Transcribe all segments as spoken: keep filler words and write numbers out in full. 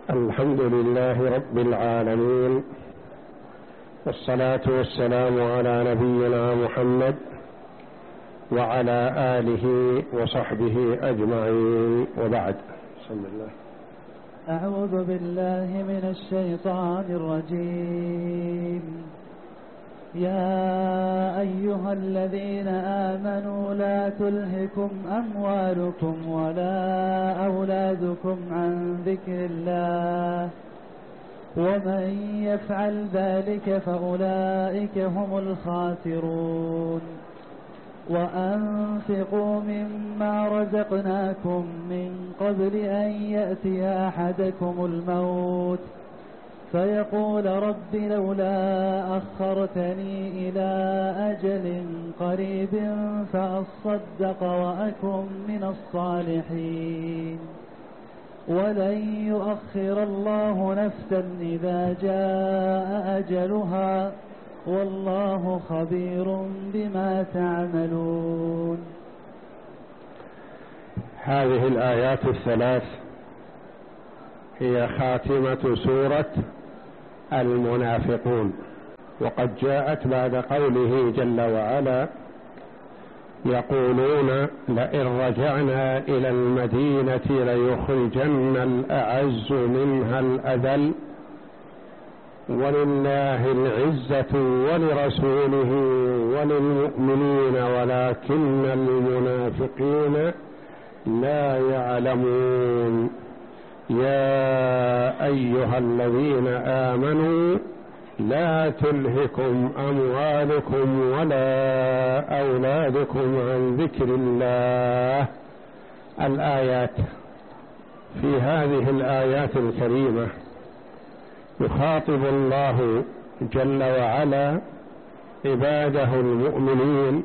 الحمد لله رب العالمين، والصلاة والسلام على نبينا محمد وعلى آله وصحبه أجمعين، وبعد. بسم الله. أعوذ بالله من الشيطان الرجيم. يا أيها الذين آمنوا لا تلهكم أموالكم ولا أولادكم عن ذكر الله، ومن يفعل ذلك فأولئك هم الخاسرون. وأنفقوا مما رزقناكم من قبل أن يأتي أحدكم الموت فيقول رب لولا أخرتني إلى أجل قريب فأصدق وأكن من الصالحين، ولن يؤخر الله نفسا إذا جاء أجلها، والله خبير بما تعملون. هذه الآيات الثلاث هي خاتمة سورة المنافقون، وقد جاءت بعد قوله جل وعلا: يقولون لئن رجعنا إلى المدينة ليخرجن الأعز منها الأذل ولله العزة ولرسوله وللمؤمنين ولكن المنافقين لا يعلمون. يا أيها الذين آمنوا لا تلهكم أموالكم ولا أولادكم عن ذكر الله. الآيات. في هذه الآيات الكريمة يخاطب الله جل وعلا عباده المؤمنين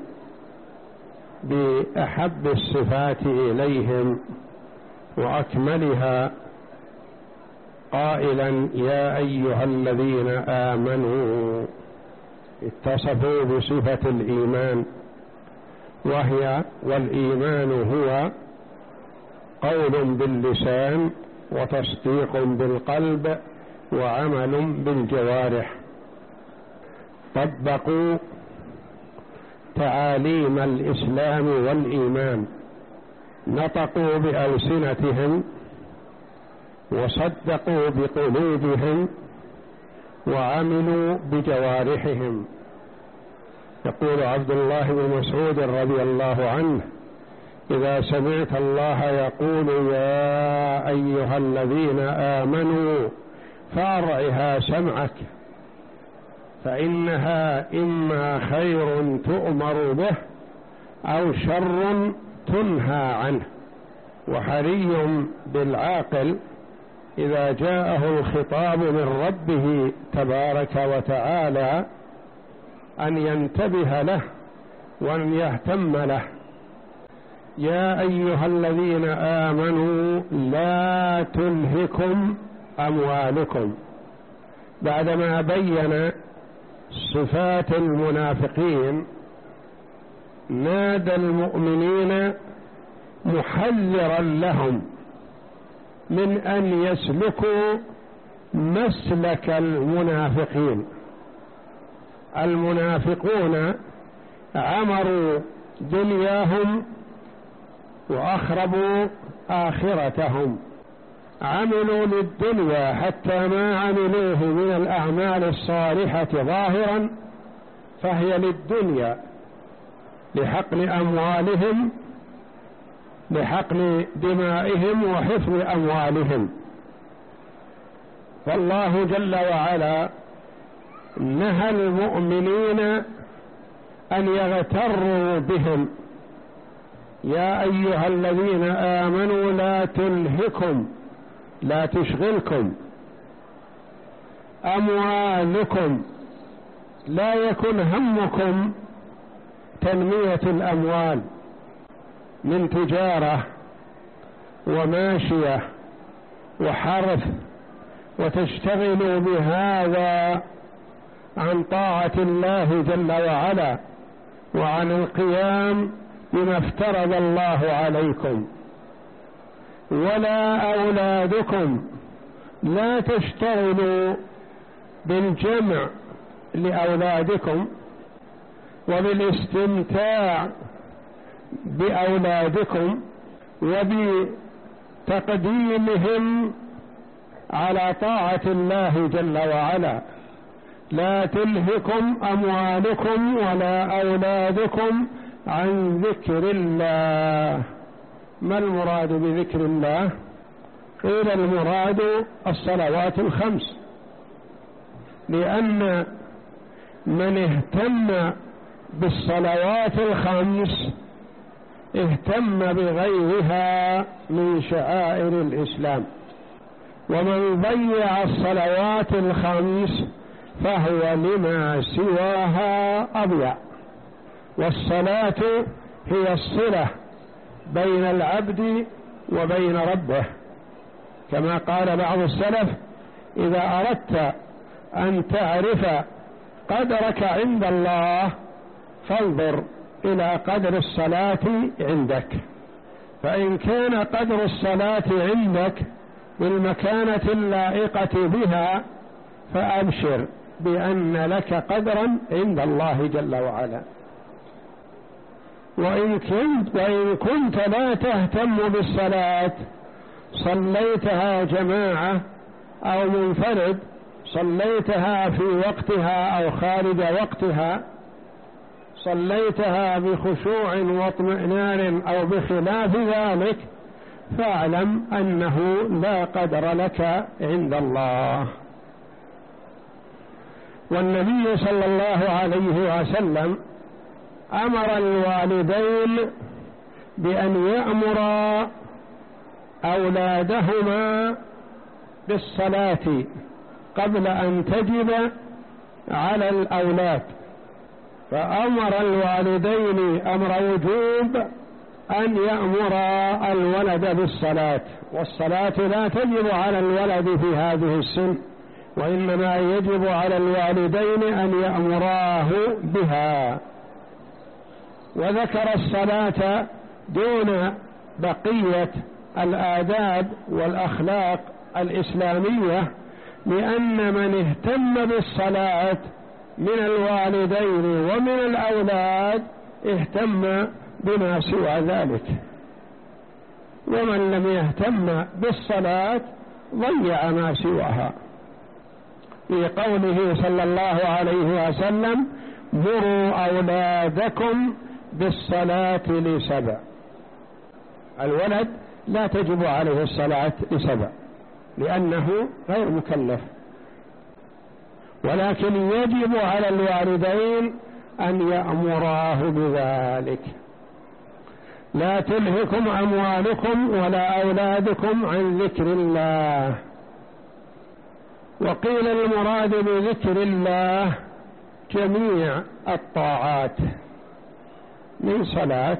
بأحب الصفات إليهم وأكملها، قائلا: يا أيها الذين آمنوا. اتصفوا بصفة الإيمان، وهي والإيمان هو قول باللسان وتصديق بالقلب وعمل بالجوارح. طبقوا تعاليم الإسلام والإيمان، نطقوا بألسنتهم وصدقوا بقلوبهم وعملوا بجوارحهم. يقول عبد الله بن مسعود رضي الله عنه: إذا سمعت الله يقول يا أيها الذين آمنوا فأرعها سمعك، فإنها إما خير تؤمر به أو شر تنهى عنه. وحري بالعاقل إذا جاءه الخطاب من ربه تبارك وتعالى أن ينتبه له وأن يهتم له. يا أيها الذين آمنوا لا تلهكم أموالكم، بعدما بين صفات المنافقين نادى المؤمنين محذرا لهم من أن يسلكوا مسلك المنافقين. المنافقون عمروا دنياهم وأخربوا آخرتهم، عملوا للدنيا حتى ما عملوه من الأعمال الصالحة ظاهرا فهي للدنيا، لحقن أموالهم، لحقن دمائهم وحفظ أموالهم. فالله جل وعلا نهى المؤمنين أن يغتروا بهم. يا أيها الذين آمنوا لا تلهكم، لا تشغلكم أموالكم، لا يكن همكم تنمية الأموال من تجارة وماشية وحرث، وتشتغلوا بهذا عن طاعة الله جل وعلا وعن القيام بما افترض الله عليكم. ولا أولادكم لا تشتغلوا بالجمع لأولادكم وبالاستمتاع بأولادكم وبتقديمهم على طاعة الله جل وعلا. لا تلهكم أموالكم ولا أولادكم عن ذكر الله. ما المراد بذكر الله؟ قيل المراد الصلوات الخمس، لأن من اهتم بالصلوات الخمس اهتم بغيرها من شعائر الإسلام، ومن ضيع الصلوات الخمس فهو لما سواها أضيع. والصلاة هي الصلة بين العبد وبين ربه، كما قال بعض السلف: إذا أردت أن تعرف قدرك عند الله فانظر إلى قدر الصلاة عندك، فإن كان قدر الصلاة عندك بالمكانة اللائقة بها فأبشر بأن لك قدرا عند الله جل وعلا. وإن كنت, وإن كنت لا تهتم بالصلاة، صليتها جماعة أو منفرد، صليتها في وقتها أو خارج وقتها، صليتها بخشوع واطمئنان أو بخلاف ذلك، فاعلم أنه لا قدر لك عند الله. والنبي صلى الله عليه وسلم أمر الوالدين بأن يأمر أولادهما بالصلاة قبل أن تجب على الأولاد، فأمر الوالدين أمر وجوب أن يأمر الولد بالصلاة، والصلاة لا تجب على الولد في هذه السن، وإنما يجب على الوالدين أن يأمراه بها. وذكر الصلاة دون بقية الآداب والأخلاق الإسلامية، لأن من اهتم بالصلاة من الوالدين ومن الأولاد اهتم بما سوى ذلك، ومن لم يهتم بالصلاة ضيع ما سواها. في قوله صلى الله عليه وسلم: مروا أولادكم بالصلاة لسبع. الولد لا تجب عليه الصلاة لسبع لأنه غير مكلف، ولكن يجب على الوالدين أن يأمراه بذلك. لا تلهكم أموالكم ولا أولادكم عن ذكر الله. وقيل المراد بذكر الله جميع الطاعات من صلاة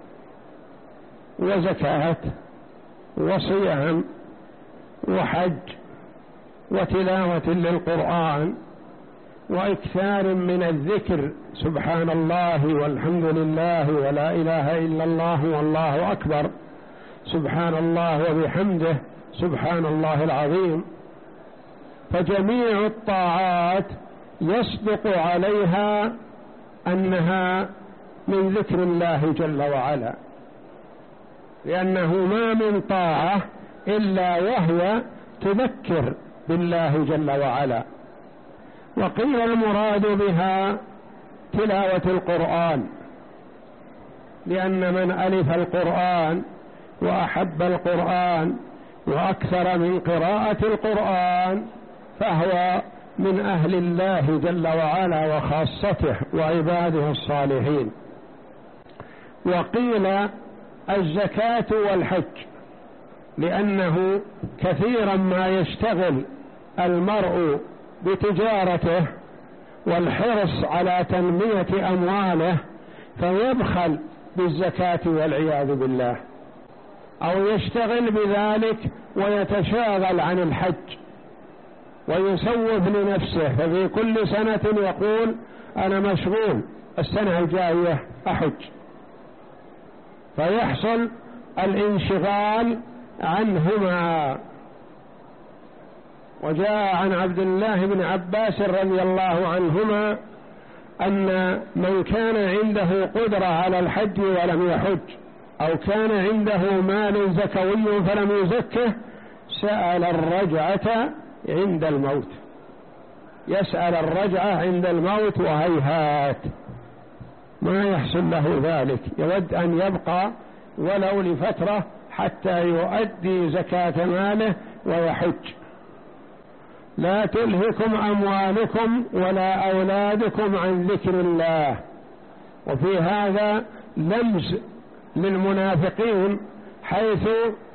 وزكاة وصيام وحج وتلاوة للقرآن وإكثار من الذكر، سبحان الله والحمد لله ولا إله إلا الله والله أكبر، سبحان الله وبحمده سبحان الله العظيم. فجميع الطاعات يصدق عليها أنها من ذكر الله جل وعلا، لأنه ما من طاعة إلا وهي تذكر بالله جل وعلا. وقيل المراد بها تلاوة القرآن، لأن من ألف القرآن وأحب القرآن وأكثر من قراءة القرآن فهو من أهل الله جل وعلا وخاصته وعباده الصالحين. وقيل الزكاة والحج، لأنه كثيرا ما يشتغل المرء بتجارته والحرص على تنمية أمواله فيبخل بالزكاة والعياذ بالله، أو يشتغل بذلك ويتشاغل عن الحج ويسوف لنفسه، ففي كل سنة يقول أنا مشغول السنة الجاية أحج، فيحصل الانشغال عنهما. وجاء عن عبد الله بن عباس رضي الله عنهما أن من كان عنده قدرة على الحج ولم يحج أو كان عنده مال زكوي فلم يزكه سأل الرجعة عند الموت، يسأل الرجعة عند الموت وهيهات ما يحصل له ذلك، يود أن يبقى ولو لفترة حتى يؤدي زكاة ماله ويحج. لا تلهكم أموالكم ولا أولادكم عن ذكر الله. وفي هذا لمز للمنافقين حيث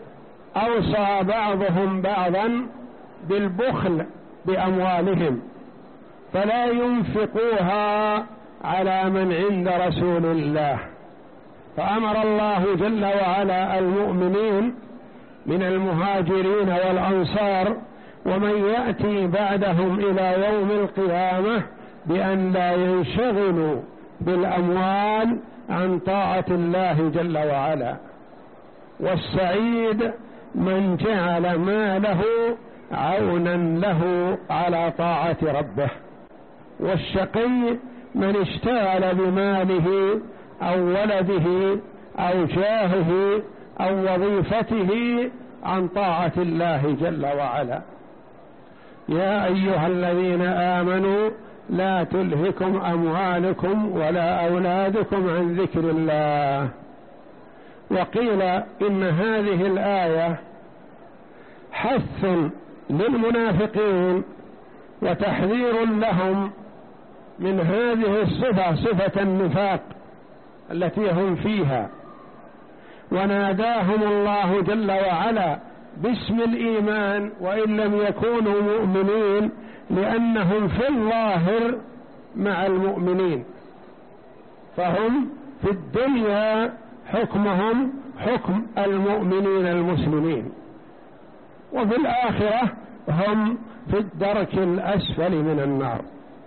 أوصى بعضهم بعضا بالبخل بأموالهم فلا ينفقوها على من عند رسول الله، فأمر الله جل وعلا المؤمنين من المهاجرين والأنصار ومن يأتي بعدهم إلى يوم القيامة بأن لا ينشغلوا بالأموال عن طاعة الله جل وعلا. والسعيد من جعل ماله عونا له على طاعة ربه، والشقي من اشتغل بماله أو ولده أو جاهه أو وظيفته عن طاعة الله جل وعلا. يا أيها الذين آمنوا لا تلهكم أموالكم ولا أولادكم عن ذكر الله. وقيل إن هذه الآية حث للمنافقين وتحذير لهم من هذه الصفة، صفة النفاق التي هم فيها، وناداهم الله جل وعلا باسم الإيمان وإن لم يكونوا مؤمنين لأنهم في الظاهر مع المؤمنين، فهم في الدنيا حكمهم حكم المؤمنين المسلمين، وفي الآخرة هم في الدرك الأسفل من النار.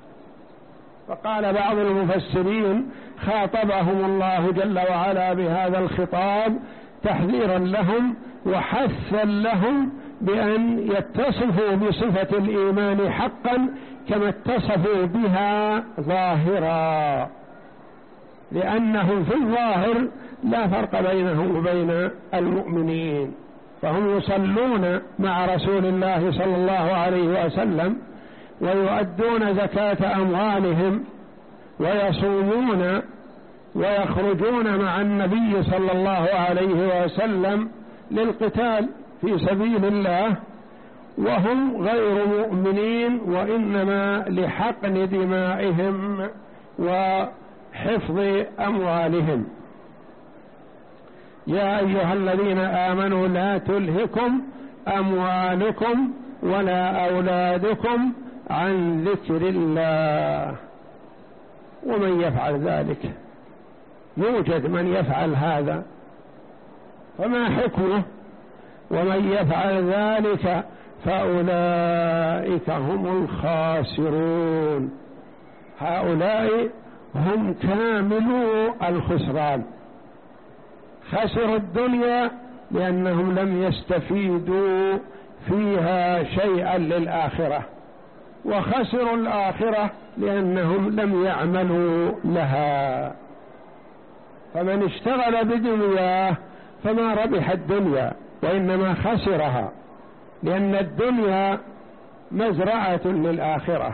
فقال بعض المفسرين خاطبهم الله جل وعلا بهذا الخطاب تحذيرا لهم وحثا لهم بأن يتصفوا بصفة الإيمان حقا كما اتصفوا بها ظاهرا، لأنهم في الظاهر لا فرق بينهم وبين المؤمنين، فهم يصلون مع رسول الله صلى الله عليه وسلم ويؤدون زكاة أموالهم ويصومون ويخرجون مع النبي صلى الله عليه وسلم للقتال في سبيل الله، وهم غير مؤمنين وإنما لحقن دمائهم وحفظ أموالهم. يا أيها الذين آمنوا لا تلهكم أموالكم ولا أولادكم عن ذكر الله. ومن يفعل ذلك، يوجد من يفعل هذا، فما حكمه؟ ومن يفعل ذلك فأولئك هم الخاسرون، هؤلاء هم كاملو الخسران، خسروا الدنيا لأنهم لم يستفيدوا فيها شيئا للآخرة، وخسروا الآخرة لأنهم لم يعملوا لها. فمن اشتغل بدنياه فما ربح الدنيا وإنما خسرها، لأن الدنيا مزرعة للآخرة،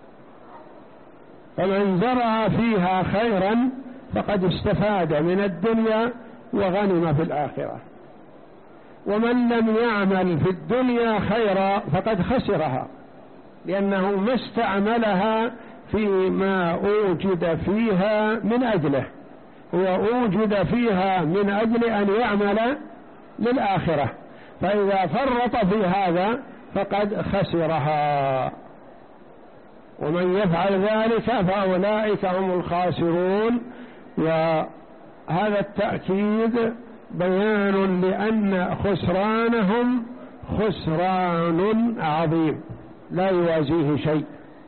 فمن زرع فيها خيرا فقد استفاد من الدنيا وغنم في الآخرة، ومن لم يعمل في الدنيا خيرا فقد خسرها، لأنه ما استعملها فيما أوجد فيها من أجله، هو أوجد فيها من أجل أن يعمل للآخرة، فإذا فرط في هذا فقد خسرها. ومن يفعل ذلك فأولئك هم الخاسرون. وهذا التأكيد بيان لأن خسرانهم خسران عظيم لا يوازيه شيء،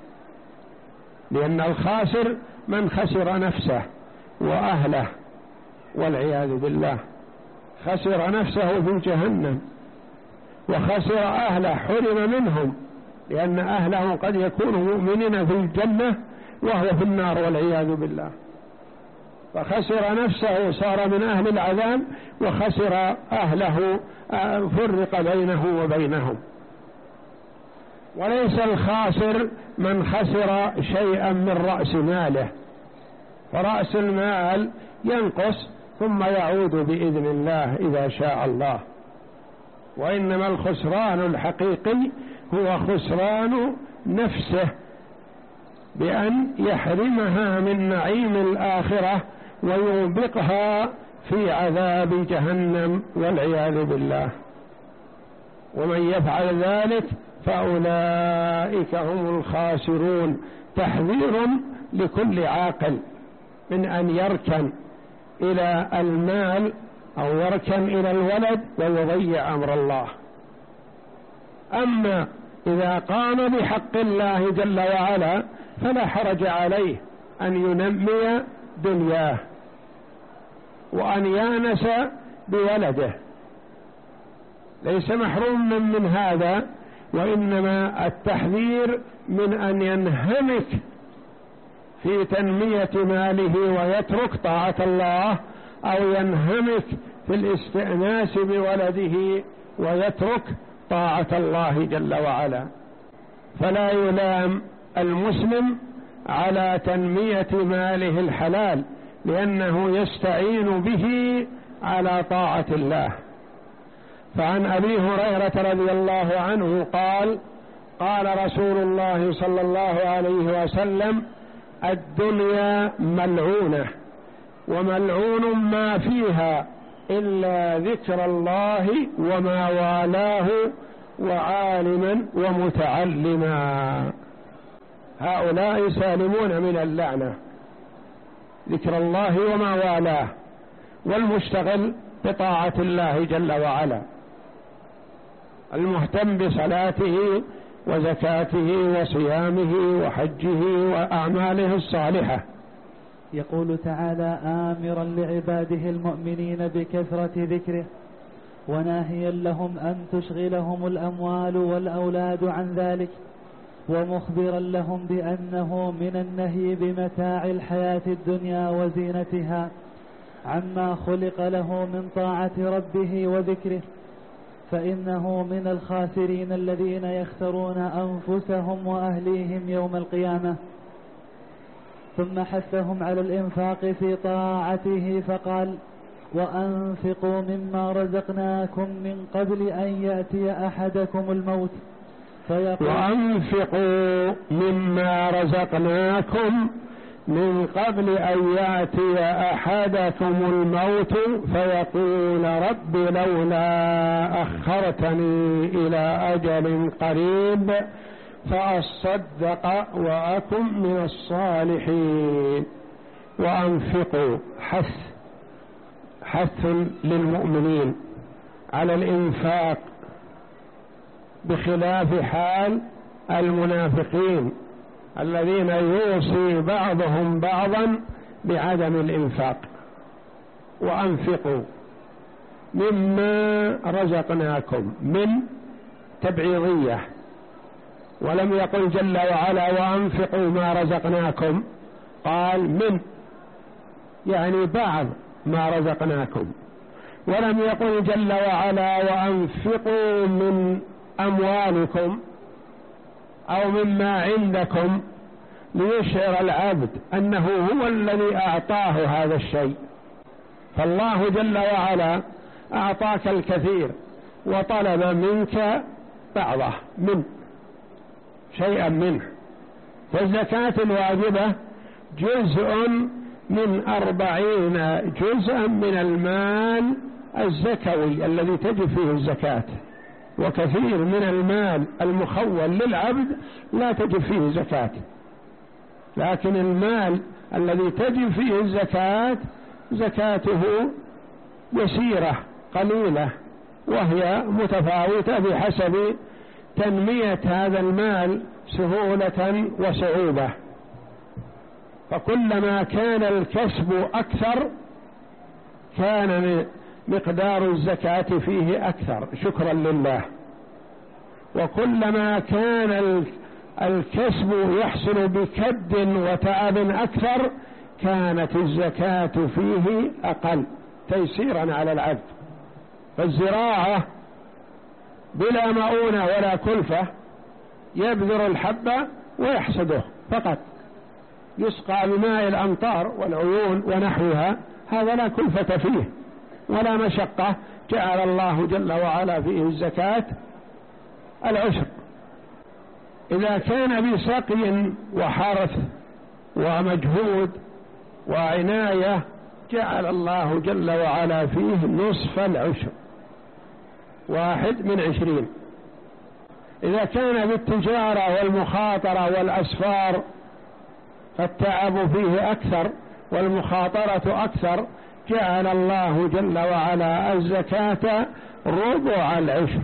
لأن الخاسر من خسر نفسه وأهله والعياذ بالله، خسر نفسه في جهنم وخسر أهله حرم منهم لأن أهله قد يكونوا مؤمنين في الجنة وهو في النار والعياذ بالله، فخسر نفسه صار من أهل العذاب، وخسر أهله فرق بينه وبينهم. وليس الخاسر من خسر شيئا من رأس ماله، فرأس المال ينقص ثم يعود بإذن الله إذا شاء الله، وإنما الخسران الحقيقي هو خسران نفسه بأن يحرمها من نعيم الآخرة ويوبقها في عذاب جهنم والعياذ بالله. ومن يفعل ذلك فأولئك هم الخاسرون. تحذير لكل عاقل من أن يركن إلى المال أو يركن إلى الولد ويضيع أمر الله. أما إذا قام بحق الله جل وعلا فلا حرج عليه أن ينمي دنياه وأن يانس بولده، ليس محروما من هذا، وإنما التحذير من أن ينهمك في تنمية ماله ويترك طاعة الله، أو ينهمك في الاستئناس بولده ويترك طاعة الله جل وعلا. فلا يلام المسلم على تنمية ماله الحلال، لأنه يستعين به على طاعة الله. فعن أبي هريرة رضي الله عنه قال: قال رسول الله صلى الله عليه وسلم: الدنيا ملعونة وملعون ما فيها إلا ذكر الله وما والاه وعالما ومتعلما. هؤلاء سالمون من اللعنة، ذكر الله وما والاه، والمشتغل بطاعة الله جل وعلا، المهتم بصلاته وزكاته وصيامه وحجه وأعماله الصالحة. يقول تعالى آمرا لعباده المؤمنين بكثرة ذكره، وناهيا لهم أن تشغلهم الأموال والأولاد عن ذلك، ومخبرا لهم بأنه من النهي بمتاع الحياة الدنيا وزينتها عما خلق له من طاعة ربه وذكره، فإنه من الخاسرين الذين يخسرون أنفسهم وأهليهم يوم القيامة. ثم حثهم على الإنفاق في طاعته فقال: وأنفقوا مما رزقناكم من قبل أن يأتي أحدكم الموت فيقول وأنفقوا مما رزقناكم من قبل أن يأتي أحدكم الموت فيقول رب لولا أخرتني إلى أجل قريب فأصدق وأكن من الصالحين. وأنفقوا حث حث للمؤمنين على الإنفاق، بخلاف حال المنافقين الذين يوصي بعضهم بعضا بعدم الإنفاق. وأنفقوا مما رزقناكم، من تبعيضية، ولم يقل جل وعلا وأنفقوا ما رزقناكم، قال من، يعني بعض ما رزقناكم، ولم يقل جل وعلا وأنفقوا من أموالكم أو مما عندكم، ليشعر العبد أنه هو الذي أعطاه هذا الشيء. فالله جل وعلا أعطاك الكثير وطلب منك بعضه، من شيئا منه. فالزكاة الواجبة جزء من أربعين جزءا من المال الزكوي الذي تجب فيه الزكاة، وكثير من المال المخول للعبد لا تجب فيه زكاة، لكن المال الذي تجب فيه الزكاة زكاته يسيرة قليلة، وهي متفاوتة بحسب تنمية هذا المال سهولة وصعوبة. فكلما كان الكسب أكثر كان مقدار الزكاة فيه أكثر شكرا لله. وكلما كان الكسب يحصل بكد وتعب أكثر كانت الزكاة فيه أقل تيسيرا على العبد. فالزراعة بلا مؤونة ولا كلفة، يبذر الحب ويحصده فقط، يسقى بماء الأمطار والعيون ونحوها، هذا لا كلفة فيه ولا مشقة، جعل الله جل وعلا فيه الزكاة العشر. إذا كان بسقي وحرث ومجهود وعناية جعل الله جل وعلا فيه نصف العشر، واحد من عشرين. إذا كان بالتجارة والمخاطرة والأسفار فالتعب فيه أكثر والمخاطرة أكثر جعل الله جل وعلا الزكاة ربع العشر.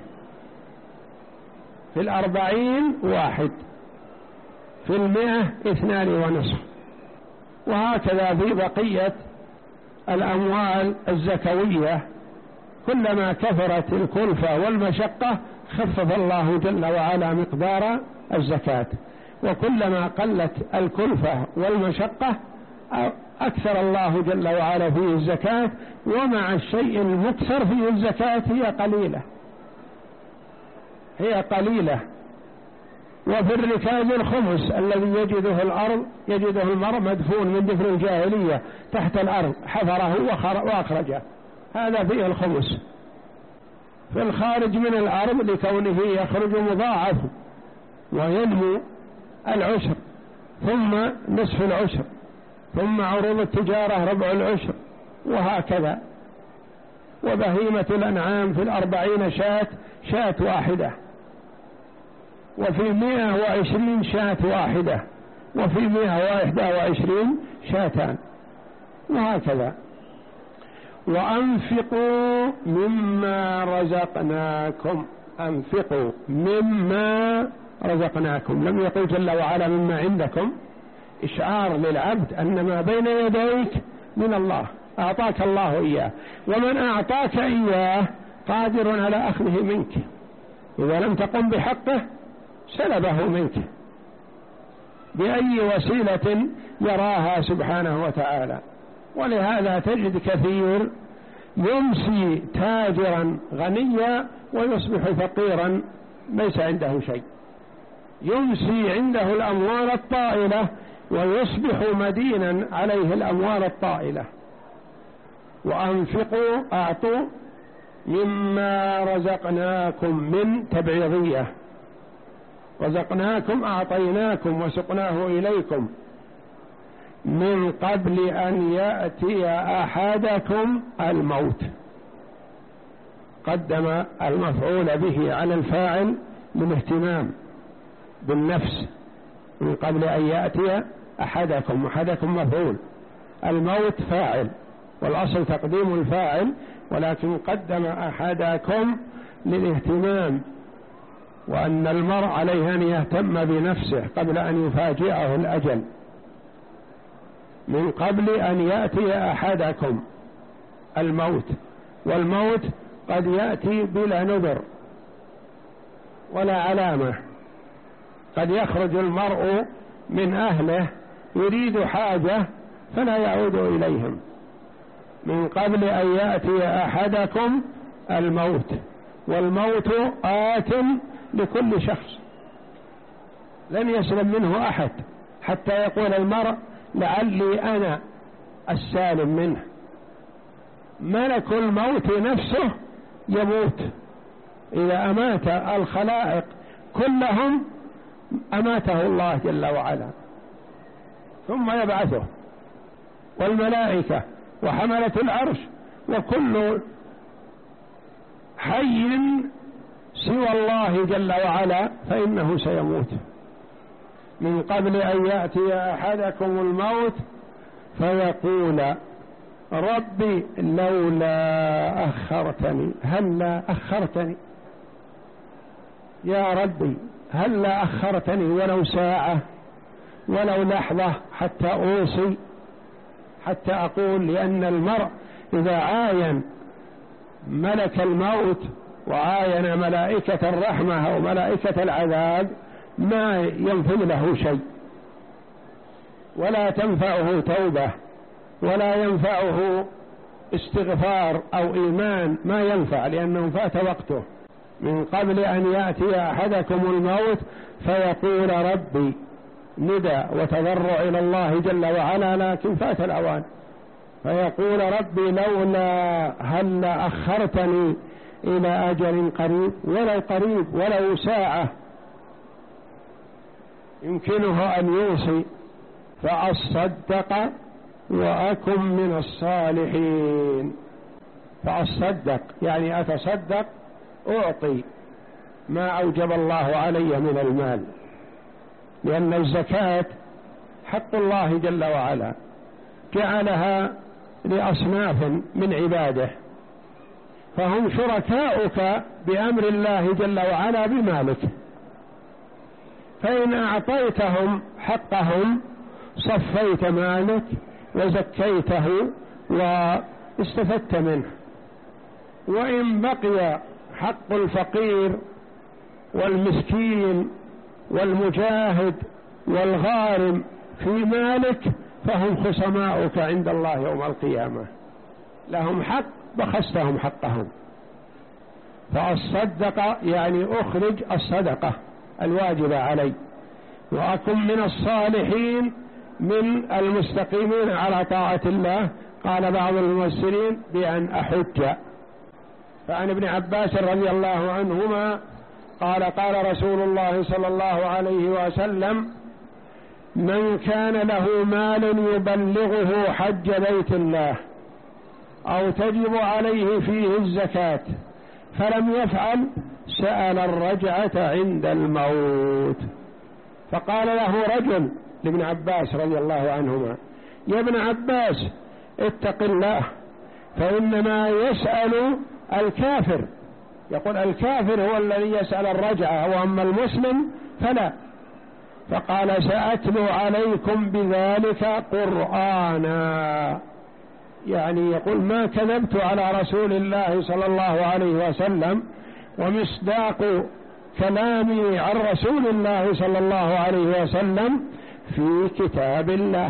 في الأربعين واحد، في المئة اثنان ونصف، وهكذا في بقية الأموال الزكوية. كلما كثرت الكلفة والمشقة خفف الله جل وعلا مقدار الزكاة، وكلما قلت الكلفة والمشقة أكثر الله جل وعلا فيه الزكاة. ومع الشيء المكثر فيه الزكاة هي قليلة هي قليلة. وفي الركاز الخمس الذي يجده الأرض يجده المرء مدفون من دفن الجاهلية تحت الأرض، حفره وأخرجه، هذا فيه الخمس. في الخارج من الأرض لكونه يخرج مضاعف وينمو العشر، ثم نصف العشر، ثم عروض التجارة ربع العشر، وهكذا. وبهيمة الأنعام في الأربعين شاة شاة واحدة، وفي مئة وعشرين شاة واحدة، وفي مئة وإحدى وعشرين شاتان، وهكذا. وأنفقوا مما رزقناكم، أنفقوا مما رزقناكم، لم يقل جل وعلا مما عندكم، إشعار للعبد أن ما بين يديك من الله، أعطاك الله إياه، ومن أعطاك إياه قادر على أخذه منك، إذا لم تقم بحقه سلبه منك بأي وسيلة يراها سبحانه وتعالى. ولهذا تجد كثير يمسي تاجرا غنيا ويصبح فقيرا ليس عنده شيء، يمسي عنده الأموال الطائلة ويصبح مدينا عليه الأموال الطائلة. وأنفقوا أعطوا مما رزقناكم من تبعيضية، رزقناكم أعطيناكم وسقناه إليكم من قبل أن يأتي أحدكم الموت. قدم المفعول به على الفاعل من اهتمام بالنفس، من قبل أن يأتي أحدكم، أحدكم مفعول، الموت فاعل، والأصل تقديم الفاعل، ولكن قدم أحدكم للاهتمام، وأن المرء عليه أن يهتم بنفسه قبل أن يفاجئه الأجل. من قبل أن يأتي أحدكم الموت، والموت قد يأتي بلا نذر ولا علامة، قد يخرج المرء من أهله يريد حاجة فلا يعود إليهم. من قبل أن يأتي أحدكم الموت، والموت آت لكل شخص لن يسلم منه أحد، حتى يقول المرء لعلي أنا السالم منه. ملك الموت نفسه يموت، إذا أمات الخلائق كلهم أماته الله جل وعلا ثم يبعثه، والملائكة وحملة العرش وكل حي سوى الله جل وعلا فإنه سيموت. من قبل أن يأتي أحدكم الموت فيقول ربي لولا أخرتني، هلا أخرتني يا ربي، هلا أخرتني ولو ساعة ولو لحظة حتى أوصي، حتى أقول. لأن المرء إذا عاين ملك الموت وعاين ملائكة الرحمة أو ملائكة العذاب ما ينفذ له شيء، ولا تنفعه توبة، ولا ينفعه استغفار أو إيمان، ما ينفع، لأنه فات وقته من قبل أن يأتي أحدكم الموت فيقول ربي، ندى وتضرع إلى الله جل وعلا، لكن فات الأوان، فيقول ربي لولا هل أخرتني إلى أجل قريب، ولو قريب ولو ساعة يمكنه أن يوصي فأصدق وأكن من الصالحين. فأصدق يعني أتصدق، أعطي ما أوجب الله علي من المال، لأن الزكاة حق الله جل وعلا جعلها لأصناف من عباده، فهم شركاؤك بأمر الله جل وعلا بمالك، فإن أعطيتهم حقهم صفيت مالك وزكيته واستفدت منه. وإن بقي حق الفقير والمسكين والمجاهد والغارم في مالك فهم خصماؤك عند الله يوم القيامة، لهم حق بخستهم حقهم. فالصدق يعني أخرج الصدقة الواجبة علي، وأكن من الصالحين من المستقيمين على طاعة الله. قال بعض المفسرين بأن أحج. فعن ابن عباس رضي الله عنهما قال قال رسول الله صلى الله عليه وسلم: من كان له مال يبلغه حج بيت الله أو تجب عليه فيه الزكاة فلم يفعل سأل الرجعة عند الموت. فقال له رجل لابن عباس رضي الله عنهما: يا ابن عباس اتق الله، فإنما يسأل الكافر، يقول الكافر هو الذي يسأل الرجعة وأما المسلم فلا. فقال: سأتلو عليكم بذلك قرآنا، يعني يقول ما كذبت على رسول الله صلى الله عليه وسلم، ومصداق كلامي عن رسول الله صلى الله عليه وسلم في كتاب الله.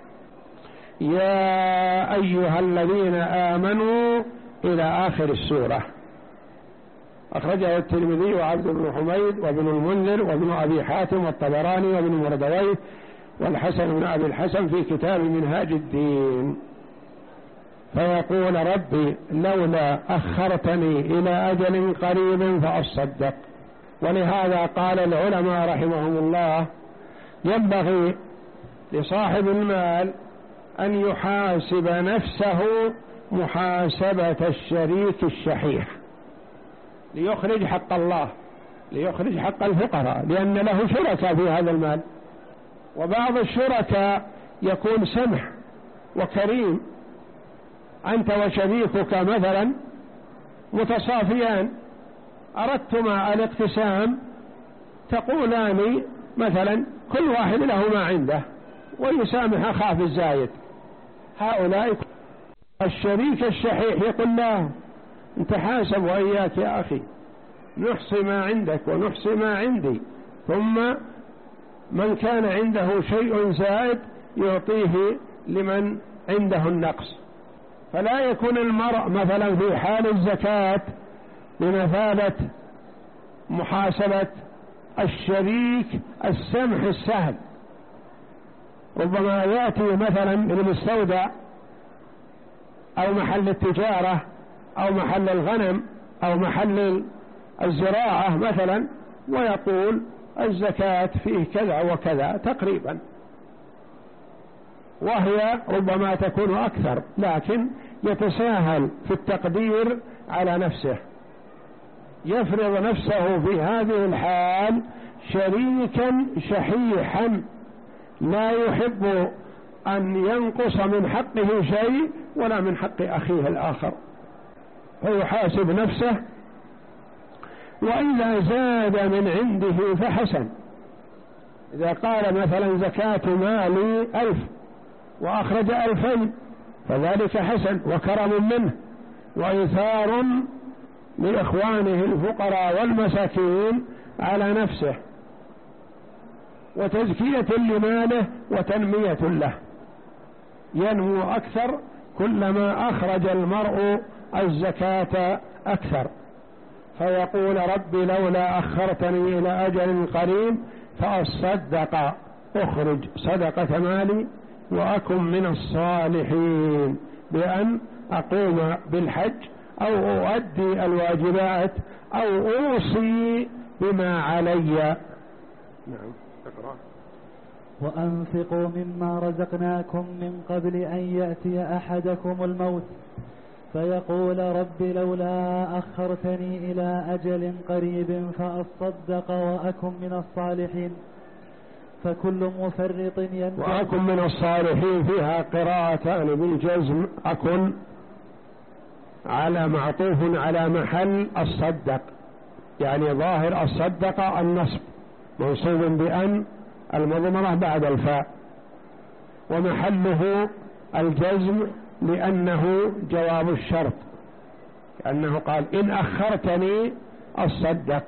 يا أيها الذين آمنوا إلى آخر السورة. أخرجه الترمذي وعبد بن حميد وابن المنذر وابن أبي حاتم والطبراني وابن مردويه والحسن بن أبي الحسن في كتاب منهاج الدين. فيقول ربي لولا أخرتني إلى أجل قريب فأصدق. ولهذا قال العلماء رحمهم الله: ينبغي لصاحب المال أن يحاسب نفسه محاسبة الشريك الشحيح ليخرج حق الله، ليخرج حق الفقراء، لأن له شركاء في هذا المال. وبعض الشركاء يكون سمح وكريم، أنت وشريكك مثلا متصافيان، أردتما الاقتسام تقولان مثلا كل واحد له ما عنده ويسامح أخاه في الزايد. هؤلاء الشريك الشحيح يقول لا، انت حاسب وإياك يا أخي، نحصي ما عندك ونحصي ما عندي، ثم من كان عنده شيء زائد يعطيه لمن عنده النقص. فلا يكون المرء مثلا في حال الزكاة بمثابة محاسبة الشريك السمح السهل. ربما يأتي مثلا المستودع أو محل التجارة أو محل الغنم أو محل الزراعة مثلا ويقول الزكاة فيه كذا وكذا تقريبا، وهي ربما تكون أكثر، لكن يتساهل في التقدير على نفسه، يفرض نفسه في هذه الحال شريكا شحيحا لا يحب أن ينقص من حقه شيء ولا من حق أخيه الآخر، فيحاسب نفسه. وإذا زاد من عنده فحسن، إذا قال مثلا زكاة مالي ألف وأخرج ألفين فذلك حسن وكرم منه وإيثار لإخوانه الفقراء والمساكين على نفسه، وتزكية لماله وتنمية له، ينمو أكثر كلما أخرج المرء الزكاة أكثر، فيقول رب لولا أخرتني إلى أجل قريب فأصدق أخرج صدقة مالي وأكن من الصالحين بأن أقوم بالحج أو أؤدي الواجبات أو أوصي بما علي. نعم اقرأ. وأنفقوا مما رزقناكم من قبل أن يأتي أحدكم الموت فيقول رب لولا أخرتني إلى أجل قريب فأصدق وأكن من الصالحين. فكل مفرط يندم. وأكن من الصالحين فيها قراءتان بالجزم، أكن على معطوف على محل الصدق، يعني ظاهر الصدق النصب منصوب بأن المضمرة بعد الفاء، ومحله الجزم لأنه جواب الشرط، كأنه قال إن أخرتني أصدق.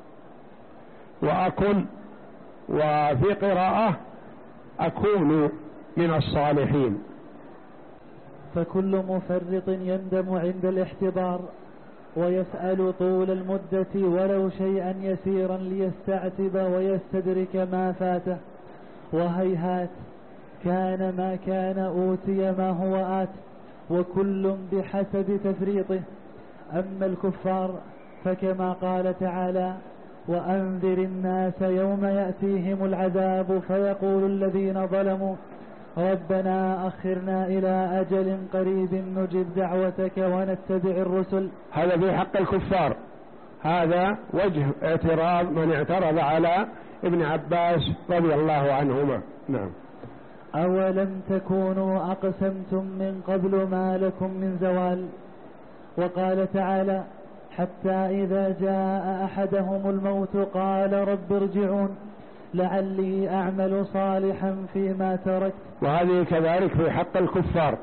وأكن، وفي قراءة أكون من الصالحين. فكل مفرط يندم عند الاحتضار ويسأل طول المدة ولو شيئا يسيرا ليستعتب ويستدرك ما فاته، وهيهات كان ما كان أوتي ما هو آت، وكل بحسب تفريطه. أما الكفار فكما قال تعالى وأنذر الناس يوم يأتيهم العذاب فيقول الذين ظلموا ربنا أخرنا إلى أجل قريب نجب دعوتك ونتبع الرسل. هذا في حق الكفار، هذا وجه اعتراض من اعترض على ابن عباس رضي الله عنهما. نعم. أولم تكونوا أقسمتم من قبل ما لكم من زوال. وقال تعالى حتى إذا جاء أحدهم الموت قال رب ارجعون لعلي أعمل صالحا فيما تركت. وهذه كذلك في حق الكفار.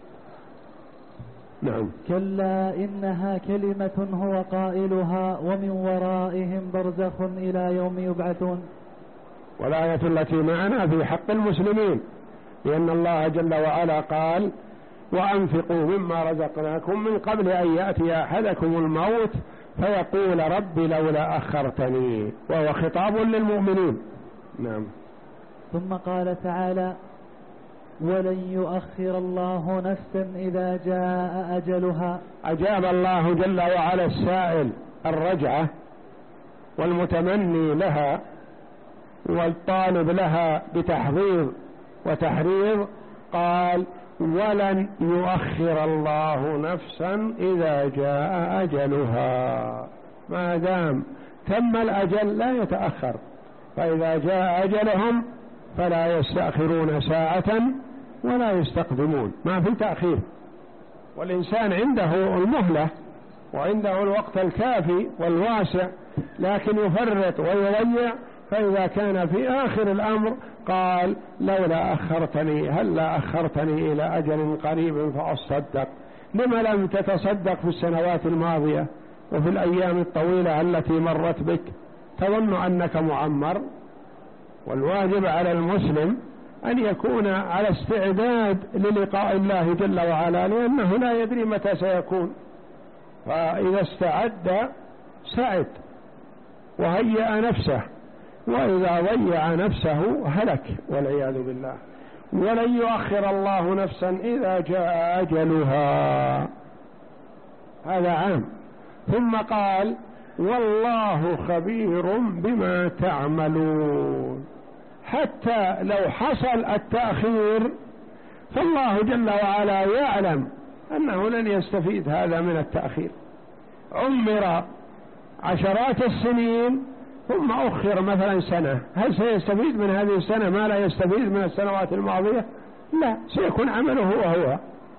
نعم. كلا إنها كلمة هو قائلها ومن ورائهم برزخ إلى يوم يبعثون. والآية التي معنا في حق المسلمين، لأن الله جل وعلا قال وأنفقوا مما رزقناكم من قبل أن يأتي أحدكم الموت فيقول رب لولا أخرتني، وهو خطاب للمؤمنين. نعم. ثم قال تعالى ولن يؤخر الله نفسا إذا جاء أجلها. أجاب الله جل وعلا السائل الرجعة والمتمني لها والطالب لها بتحضير وتحرير، قال ولن يؤخر الله نفسا إذا جاء أجلها، ما دام تم الأجل لا يتأخر، فإذا جاء أجلهم فلا يستأخرون ساعة ولا يستقدمون، ما في تأخير. والإنسان عنده المهلة وعنده الوقت الكافي والواسع، لكن يفرط ويضيع، فإذا كان في آخر الأمر قال لولا أخرتني هل لا أخرتني إلى أجل قريب فأصدق. لما لم تتصدق في السنوات الماضية وفي الأيام الطويلة التي مرت بك؟ تظن أنك معمر. والواجب على المسلم أن يكون على استعداد للقاء الله جل وعلا، لأنه لا يدري متى سيكون، فإذا استعد سعد وهيأ نفسه، وإذا ضيع نفسه هلك والعياذ بالله. ولن يؤخر الله نفسا إذا جاء أجلها، هذا عام. ثم قال والله خبير بما تعملون. حتى لو حصل التأخير فالله جل وعلا يعلم أنه لن يستفيد هذا من التأخير. عمر عشرات السنين ثم أخر مثلا سنة، هل سيستفيد من هذه السنة ما لا يستفيد من السنوات الماضية؟ لا، سيكون عمله وهو.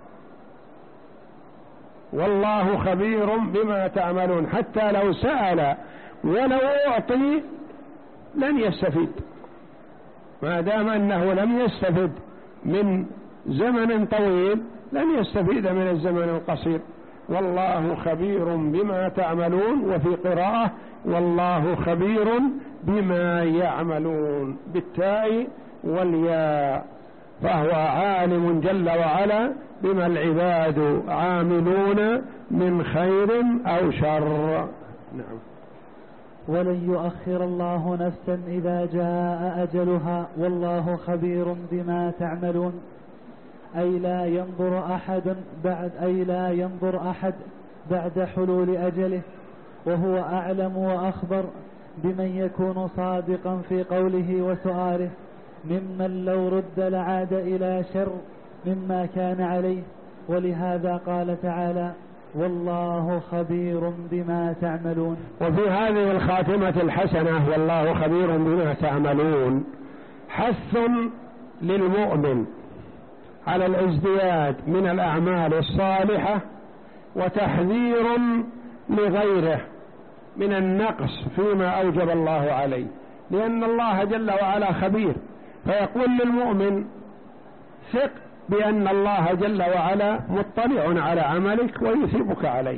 والله خبير بما تعملون. حتى لو سأل ولو أعطي لن يستفيد، ما دام أنه لم يستفد من زمن طويل لن يستفيد من الزمن القصير. والله خبير بما تعملون، وفي قراءة والله خبير بما يعملون بالتاء والياء، فهو عالم جل وعلا بما العباد عاملون من خير أو شر. نعم. ولن يؤخر الله نفسا إذا جاء أجلها والله خبير بما تعملون، أي لا ينظر أحد بعد أي لا ينظر أحد بعد حلول أجله، وهو أعلم وأخبر بمن يكون صادقا في قوله وسؤاله، ممن لو رد لعاد إلى شر مما كان عليه. ولهذا قال تعالى والله خبير بما تعملون. وفي هذه الخاتمة الحسنة والله خبير بما تعملون حث للمؤمن على الازدياد من الأعمال الصالحة، وتحذير لغيره من النقص فيما أوجب الله عليه، لأن الله جل وعلا خبير، فيقول للمؤمن ثق بأن الله جل وعلا مطلع على عملك ويثيبك عليه،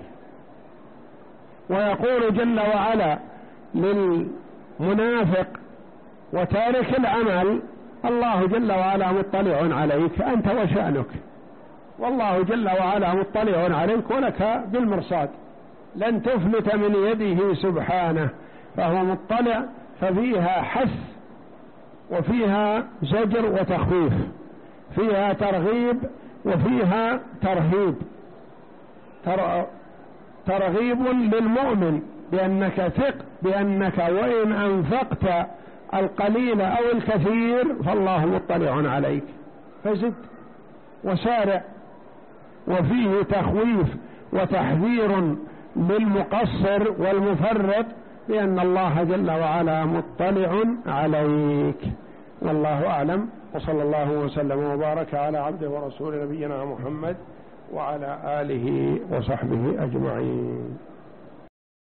ويقول جل وعلا للمنافق وتارك العمل الله جل وعلا مطلع عليك أنت وشأنك، والله جل وعلا مطلع عليك ولك بالمرصاد، لن تفلت من يده سبحانه، فهو مطلع. ففيها حث وفيها زجر وتخويف، فيها ترغيب وفيها ترهيب. ترغيب للمؤمن بأنك ثق بأنك وإن أنفقت القليل أو الكثير فالله مطلع عليك، فزد وسارع. وفيه تخويف وتحذير للمقصر والمفرط بأن الله جل وعلا مطلع عليك. والله أعلم، وصلى الله وسلم وبارك على عبده ورسول نبينا محمد وعلى آله وصحبه أجمعين.